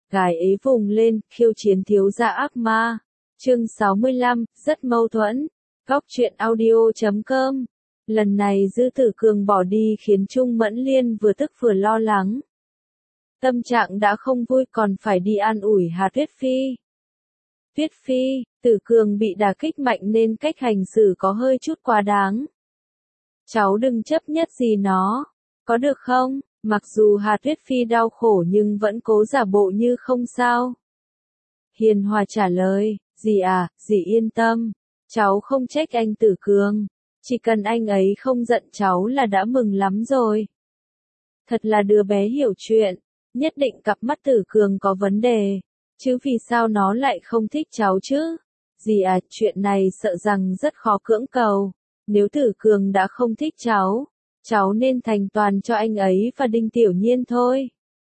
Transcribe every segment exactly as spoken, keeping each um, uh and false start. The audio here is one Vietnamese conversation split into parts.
gái ấy vùng lên, khiêu chiến thiếu gia ác ma. Chương sáu mươi lăm, rất mâu thuẫn. Góc truyện audio chấm com. Lần này Dư Tử Cường bỏ đi khiến Trung Mẫn Liên vừa tức vừa lo lắng. Tâm trạng đã không vui còn phải đi an ủi Hà Tuyết Phi. Tuyết Phi, Tử Cường bị đả kích mạnh nên cách hành xử có hơi chút quá đáng. Cháu đừng chấp nhất gì nó, có được không? Mặc dù Hà Tuyết Phi đau khổ nhưng vẫn cố giả bộ như không sao. Hiền Hòa trả lời, dì à, dì yên tâm, cháu không trách anh Tử Cường, chỉ cần anh ấy không giận cháu là đã mừng lắm rồi. Thật là đứa bé hiểu chuyện, nhất định cặp mắt Tử Cường có vấn đề, chứ vì sao nó lại không thích cháu chứ? Dì à, chuyện này sợ rằng rất khó cưỡng cầu, nếu Tử Cường đã không thích cháu, cháu nên thành toàn cho anh ấy và Đinh Tiểu Nhiên thôi.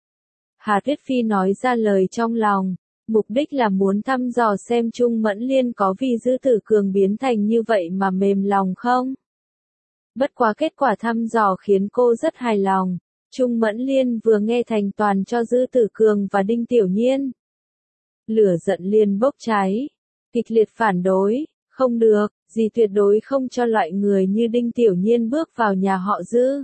Hà Tuyết Phi nói ra lời trong lòng, mục đích là muốn thăm dò xem Trung Mẫn Liên có vì Dư Tử Cường biến thành như vậy mà mềm lòng không. Bất quá kết quả thăm dò khiến cô rất hài lòng, Trung Mẫn Liên vừa nghe thành toàn cho Dư Tử Cường và Đinh Tiểu Nhiên. Lửa giận liền bốc cháy, kịch liệt phản đối, không được, dì tuyệt đối không cho loại người như Đinh Tiểu Nhiên bước vào nhà họ Dư.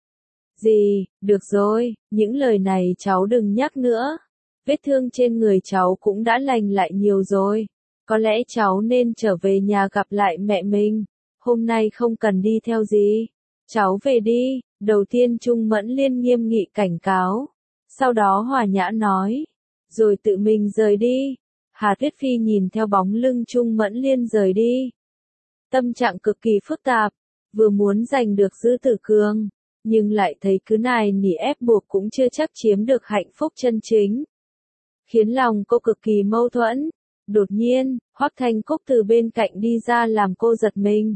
Dì, được rồi, những lời này cháu đừng nhắc nữa. Vết thương trên người cháu cũng đã lành lại nhiều rồi. Có lẽ cháu nên trở về nhà gặp lại mẹ mình. Hôm nay không cần đi theo dì. Cháu về đi. Đầu tiên Trung Mẫn Liên nghiêm nghị cảnh cáo. Sau đó hòa nhã nói. Rồi tự mình rời đi. Hà Tuyết Phi nhìn theo bóng lưng Trung Mẫn Liên rời đi. Tâm trạng cực kỳ phức tạp. Vừa muốn giành được Dư Tử Cường. Nhưng lại thấy cứ nài nỉ ép buộc cũng chưa chắc chiếm được hạnh phúc chân chính. Khiến lòng cô cực kỳ mâu thuẫn. Đột nhiên, Hoắc Thanh Cúc từ bên cạnh đi ra làm cô giật mình.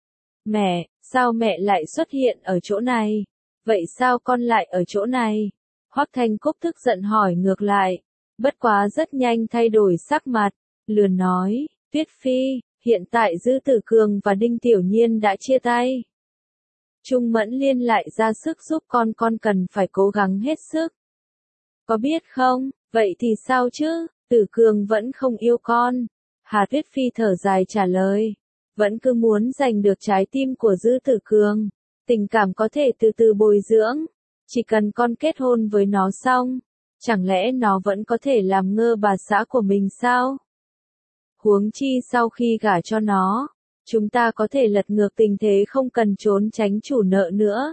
Mẹ, sao mẹ lại xuất hiện ở chỗ này? Vậy sao con lại ở chỗ này? Hoắc Thanh Cúc tức giận hỏi ngược lại. Bất quá rất nhanh thay đổi sắc mặt, lườn nói, Tuyết Phi, hiện tại Dư Tử Cường và Đinh Tiểu Nhiên đã chia tay. Trung Mẫn Liên lại ra sức giúp con, con cần phải cố gắng hết sức. Có biết không, vậy thì sao chứ, Tử Cường vẫn không yêu con. Hà Tuyết Phi thở dài trả lời, vẫn cứ muốn giành được trái tim của Dư Tử Cường. Tình cảm có thể từ từ bồi dưỡng, chỉ cần con kết hôn với nó xong, chẳng lẽ nó vẫn có thể làm ngơ bà xã của mình sao? Huống chi sau khi gả cho nó, chúng ta có thể lật ngược tình thế không cần trốn tránh chủ nợ nữa.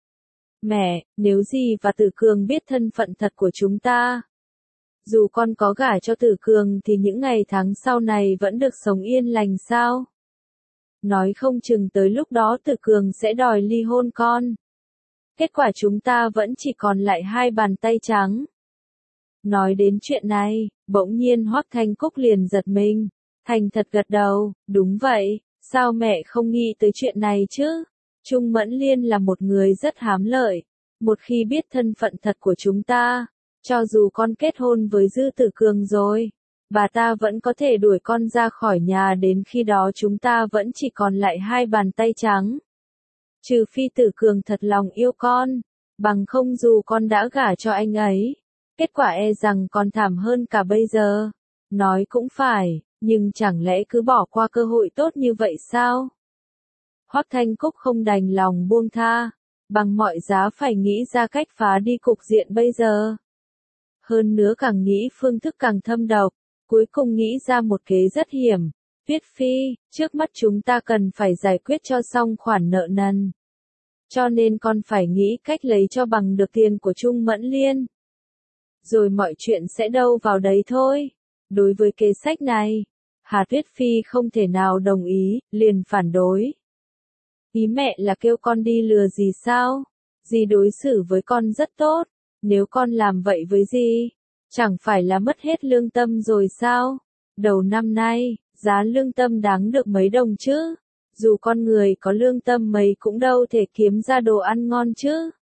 Mẹ, nếu dì và Tử Cường biết thân phận thật của chúng ta, dù con có gả cho Tử Cường thì những ngày tháng sau này vẫn được sống yên lành sao? Nói không chừng tới lúc đó Tử Cường sẽ đòi ly hôn con. Kết quả chúng ta vẫn chỉ còn lại hai bàn tay trắng. Nói đến chuyện này, bỗng nhiên Hoắc Thanh Cúc liền giật mình, thành thật gật đầu, đúng vậy, sao mẹ không nghĩ tới chuyện này chứ? Trung Mẫn Liên là một người rất hám lợi, một khi biết thân phận thật của chúng ta, cho dù con kết hôn với Dư Tử Cường rồi, bà ta vẫn có thể đuổi con ra khỏi nhà, đến khi đó chúng ta vẫn chỉ còn lại hai bàn tay trắng. Trừ phi Tử Cường thật lòng yêu con, bằng không dù con đã gả cho anh ấy, kết quả e rằng còn thảm hơn cả bây giờ. Nói cũng phải, nhưng chẳng lẽ cứ bỏ qua cơ hội tốt như vậy sao? Hoắc Thanh Cúc không đành lòng buông tha, bằng mọi giá phải nghĩ ra cách phá đi cục diện bây giờ. Hơn nữa càng nghĩ phương thức càng thâm độc, cuối cùng nghĩ ra một kế rất hiểm. Tuyết Phi, trước mắt chúng ta cần phải giải quyết cho xong khoản nợ nần. Cho nên con phải nghĩ cách lấy cho bằng được tiền của Trung Mẫn Liên. Rồi mọi chuyện sẽ đâu vào đấy thôi. Đối với kế sách này, Hà Tuyết Phi không thể nào đồng ý, liền phản đối. Ý mẹ là kêu con đi lừa dì sao? Dì đối xử với con rất tốt, nếu con làm vậy với dì, chẳng phải là mất hết lương tâm rồi sao? Đầu năm nay, giá lương tâm đáng được mấy đồng chứ? Dù con người có lương tâm mấy cũng đâu thể kiếm ra đồ ăn ngon chứ?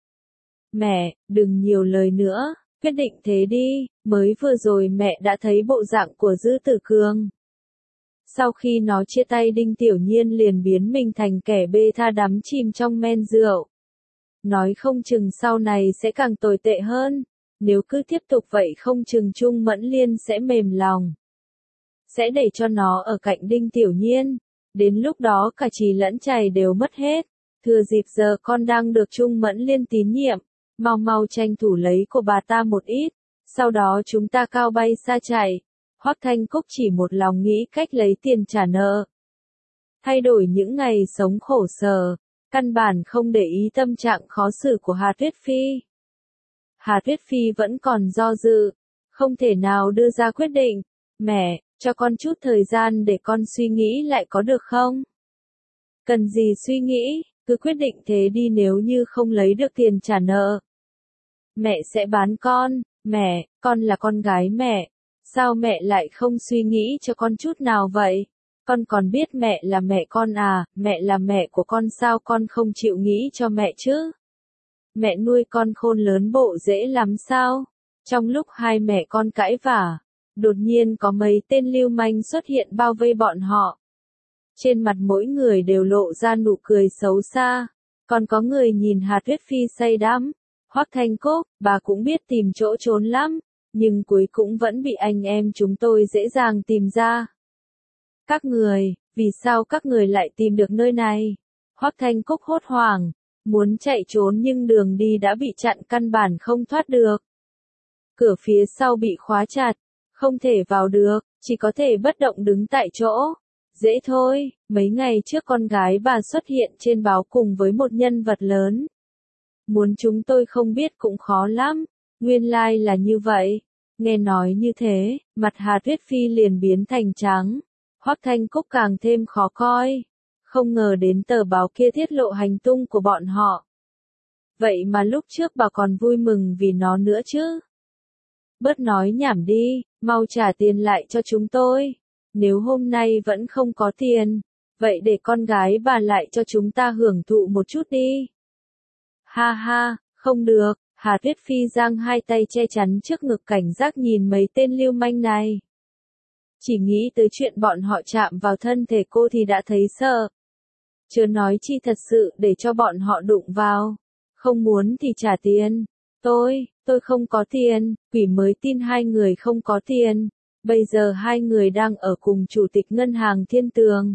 Mẹ, đừng nhiều lời nữa, quyết định thế đi, mới vừa rồi mẹ đã thấy bộ dạng của Dư Tử Cường. Sau khi nó chia tay Đinh Tiểu Nhiên liền biến mình thành kẻ bê tha đắm chìm trong men rượu. Nói không chừng sau này sẽ càng tồi tệ hơn. Nếu cứ tiếp tục vậy không chừng Trung Mẫn Liên sẽ mềm lòng. Sẽ để cho nó ở cạnh Đinh Tiểu Nhiên. Đến lúc đó cả trì lẫn chày đều mất hết. Thừa dịp giờ con đang được Trung Mẫn Liên tín nhiệm. Mau mau tranh thủ lấy của bà ta một ít. Sau đó chúng ta cao bay xa chạy. Hoắc Thanh Cúc chỉ một lòng nghĩ cách lấy tiền trả nợ. Thay đổi những ngày sống khổ sở. Căn bản không để ý tâm trạng khó xử của Hà Tuyết Phi. Hà Tuyết Phi vẫn còn do dự. Không thể nào đưa ra quyết định. Mẹ, cho con chút thời gian để con suy nghĩ lại có được không? Cần gì suy nghĩ, cứ quyết định thế đi nếu như không lấy được tiền trả nợ. Mẹ sẽ bán con, mẹ, con là con gái mẹ. Sao mẹ lại không suy nghĩ cho con chút nào vậy? Con còn biết mẹ là mẹ con à, mẹ là mẹ của con sao con không chịu nghĩ cho mẹ chứ? Mẹ nuôi con khôn lớn bộ dễ lắm sao? Trong lúc hai mẹ con cãi vả, đột nhiên có mấy tên lưu manh xuất hiện bao vây bọn họ. Trên mặt mỗi người đều lộ ra nụ cười xấu xa. Còn có người nhìn Hà Tuyết Phi say đắm. Hoắc Thanh Cúc, bà cũng biết tìm chỗ trốn lắm. Nhưng cuối cũng vẫn bị anh em chúng tôi dễ dàng tìm ra. Các người, vì sao các người lại tìm được nơi này? Hoắc Thanh Cúc hốt hoảng. Muốn chạy trốn nhưng đường đi đã bị chặn căn bản không thoát được. Cửa phía sau bị khóa chặt. Không thể vào được, chỉ có thể bất động đứng tại chỗ. Dễ thôi, mấy ngày trước con gái bà xuất hiện trên báo cùng với một nhân vật lớn. Muốn chúng tôi không biết cũng khó lắm, nguyên lai là như vậy. Nghe nói như thế, mặt Hà Tuyết Phi liền biến thành trắng. Hoắc Thanh Cúc càng thêm khó coi. Không ngờ đến tờ báo kia tiết lộ hành tung của bọn họ. Vậy mà lúc trước bà còn vui mừng vì nó nữa chứ. Bớt nói nhảm đi, mau trả tiền lại cho chúng tôi. Nếu hôm nay vẫn không có tiền, vậy để con gái bà lại cho chúng ta hưởng thụ một chút đi. Ha ha, không được, Hà Tuyết Phi giang hai tay che chắn trước ngực cảnh giác nhìn mấy tên lưu manh này. Chỉ nghĩ tới chuyện bọn họ chạm vào thân thể cô thì đã thấy sợ. Chớ nói chi thật sự để cho bọn họ đụng vào. Không muốn thì trả tiền. Tôi, tôi không có tiền, quỷ mới tin hai người không có tiền. Bây giờ hai người đang ở cùng chủ tịch ngân hàng Thiên Tường.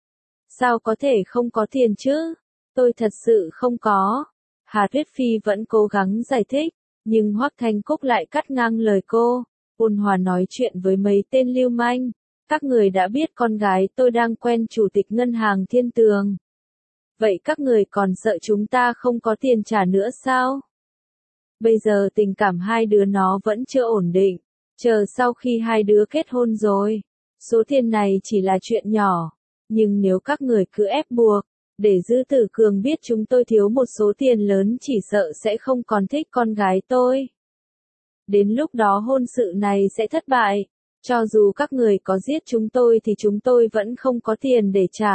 Sao có thể không có tiền chứ? Tôi thật sự không có. Hà Tuyết Phi vẫn cố gắng giải thích, nhưng Hoắc Thanh Cúc lại cắt ngang lời cô. Ôn hòa nói chuyện với mấy tên lưu manh. Các người đã biết con gái tôi đang quen chủ tịch ngân hàng Thiên Tường. Vậy các người còn sợ chúng ta không có tiền trả nữa sao? Bây giờ tình cảm hai đứa nó vẫn chưa ổn định. Chờ sau khi hai đứa kết hôn rồi. Số tiền này chỉ là chuyện nhỏ. Nhưng nếu các người cứ ép buộc, để Dư Tử Cường biết chúng tôi thiếu một số tiền lớn chỉ sợ sẽ không còn thích con gái tôi. Đến lúc đó hôn sự này sẽ thất bại. Cho dù các người có giết chúng tôi thì chúng tôi vẫn không có tiền để trả.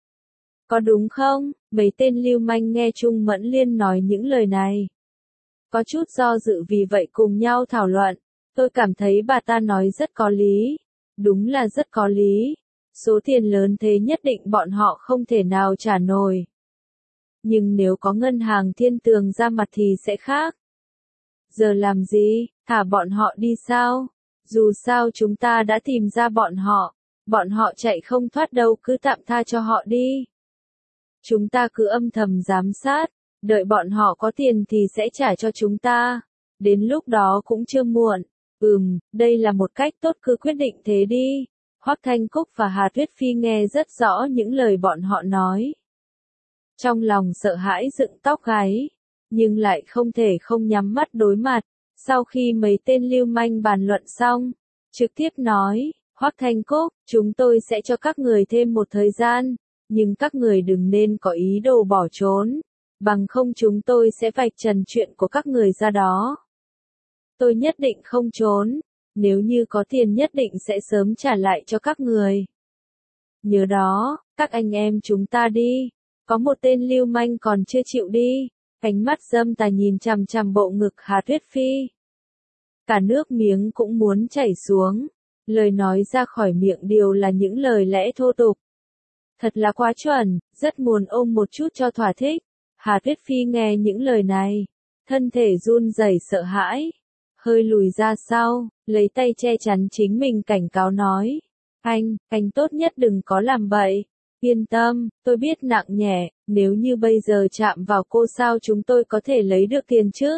Có đúng không? Mấy tên lưu manh nghe Trung Mẫn Liên nói những lời này. Có chút do dự vì vậy cùng nhau thảo luận. Tôi cảm thấy bà ta nói rất có lý. Đúng là rất có lý. Số tiền lớn thế nhất định bọn họ không thể nào trả nổi. Nhưng nếu có ngân hàng Thiên Tường ra mặt thì sẽ khác. Giờ làm gì? Thả bọn họ đi sao? Dù sao chúng ta đã tìm ra bọn họ. Bọn họ chạy không thoát đâu, cứ tạm tha cho họ đi. Chúng ta cứ âm thầm giám sát. Đợi bọn họ có tiền thì sẽ trả cho chúng ta. Đến lúc đó cũng chưa muộn. Ừm, đây là một cách tốt, cứ quyết định thế đi. Hoắc Thanh Cúc và Hà Tuyết Phi nghe rất rõ những lời bọn họ nói. Trong lòng sợ hãi dựng tóc gáy, nhưng lại không thể không nhắm mắt đối mặt. Sau khi mấy tên lưu manh bàn luận xong, trực tiếp nói, Hoắc Thanh Cúc, chúng tôi sẽ cho các người thêm một thời gian, nhưng các người đừng nên có ý đồ bỏ trốn, bằng không chúng tôi sẽ vạch trần chuyện của các người ra đó. Tôi nhất định không trốn, nếu như có tiền nhất định sẽ sớm trả lại cho các người. Nhớ đó, các anh em chúng ta đi. Có một tên lưu manh còn chưa chịu đi. Ánh mắt dâm tà nhìn chằm chằm bộ ngực Hà Tuyết Phi. Cả nước miếng cũng muốn chảy xuống. Lời nói ra khỏi miệng đều là những lời lẽ thô tục. Thật là quá chuẩn, rất muốn ôm một chút cho thỏa thích. Hà Tuyết Phi nghe những lời này. Thân thể run rẩy sợ hãi. hơi lùi ra sau, lấy tay che chắn chính mình cảnh cáo nói. Anh, anh tốt nhất đừng có làm bậy. Yên tâm, tôi biết nặng nhẹ, nếu như bây giờ chạm vào cô sao chúng tôi có thể lấy được tiền chứ?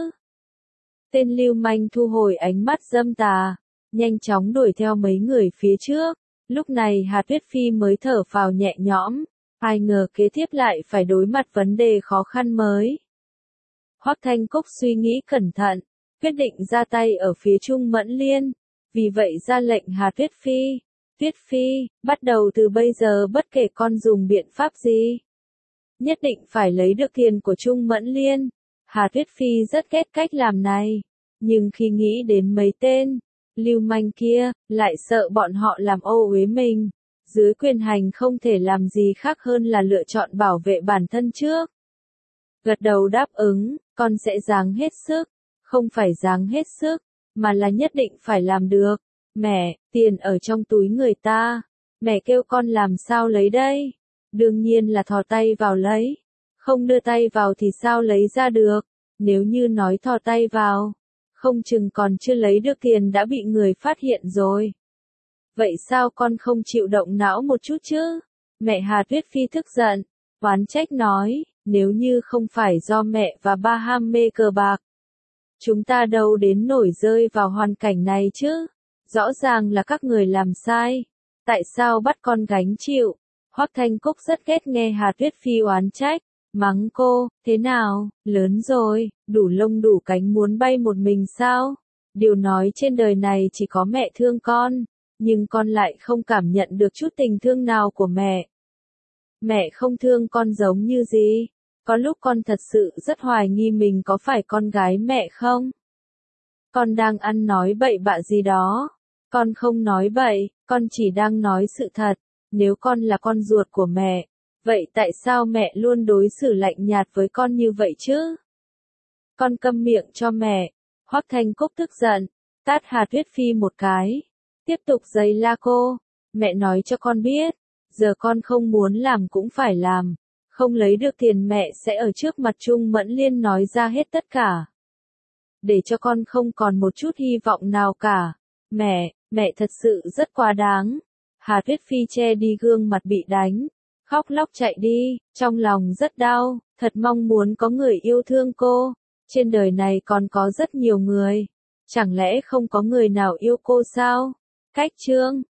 Tên lưu manh thu hồi ánh mắt dâm tà, nhanh chóng đuổi theo mấy người phía trước. Lúc này Hà Tuyết Phi mới thở phào nhẹ nhõm, ai ngờ kế tiếp lại phải đối mặt vấn đề khó khăn mới. Hoắc Thanh Cúc suy nghĩ cẩn thận, quyết định ra tay ở phía Trung Mẫn Liên, vì vậy ra lệnh Hà Tuyết Phi. Tuyết Phi, bắt đầu từ bây giờ bất kể con dùng biện pháp gì, nhất định phải lấy được tiền của Trung Mẫn Liên. Hà Tuyết Phi rất ghét cách làm này, nhưng khi nghĩ đến mấy tên lưu manh kia, lại sợ bọn họ làm ô uế mình. Dưới quyền hành không thể làm gì khác hơn là lựa chọn bảo vệ bản thân trước. Gật đầu đáp ứng, con sẽ ráng hết sức, không phải ráng hết sức, mà là nhất định phải làm được. Mẹ, tiền ở trong túi người ta, mẹ kêu con làm sao lấy đây? Đương nhiên là thò tay vào lấy, không đưa tay vào thì sao lấy ra được, nếu như nói thò tay vào, không chừng còn chưa lấy được tiền đã bị người phát hiện rồi. Vậy sao con không chịu động não một chút chứ? Mẹ Hà Tuyết Phi tức giận, oán trách nói, nếu như không phải do mẹ và ba ham mê cờ bạc, chúng ta đâu đến nổi rơi vào hoàn cảnh này chứ? Rõ ràng là các người làm sai, tại sao bắt con gánh chịu? Hoắc Thanh Cúc rất ghét nghe Hà Tuyết Phi oán trách, mắng cô, thế nào, lớn rồi, đủ lông đủ cánh muốn bay một mình sao? Điều nói trên đời này chỉ có mẹ thương con, nhưng con lại không cảm nhận được chút tình thương nào của mẹ. Mẹ không thương con giống như gì? Có lúc con thật sự rất hoài nghi mình có phải con gái mẹ không? Con đang ăn nói bậy bạ gì đó? Con không nói bậy, con chỉ đang nói sự thật. Nếu con là con ruột của mẹ, vậy tại sao mẹ luôn đối xử lạnh nhạt với con như vậy chứ? Con câm miệng cho mẹ. Hoắc Thanh Cúc tức giận, tát Hà Tuyết Phi một cái. Tiếp tục giày la cô. Mẹ nói cho con biết, giờ con không muốn làm cũng phải làm. Không lấy được tiền mẹ sẽ ở trước mặt Trung Mẫn Liên nói ra hết tất cả. Để cho con không còn một chút hy vọng nào cả. Mẹ, mẹ thật sự rất quá đáng. Hà Tuyết Phi che đi gương mặt bị đánh, khóc lóc chạy đi, trong lòng rất đau, thật mong muốn có người yêu thương cô. Trên đời này còn có rất nhiều người, chẳng lẽ không có người nào yêu cô sao? Cách chương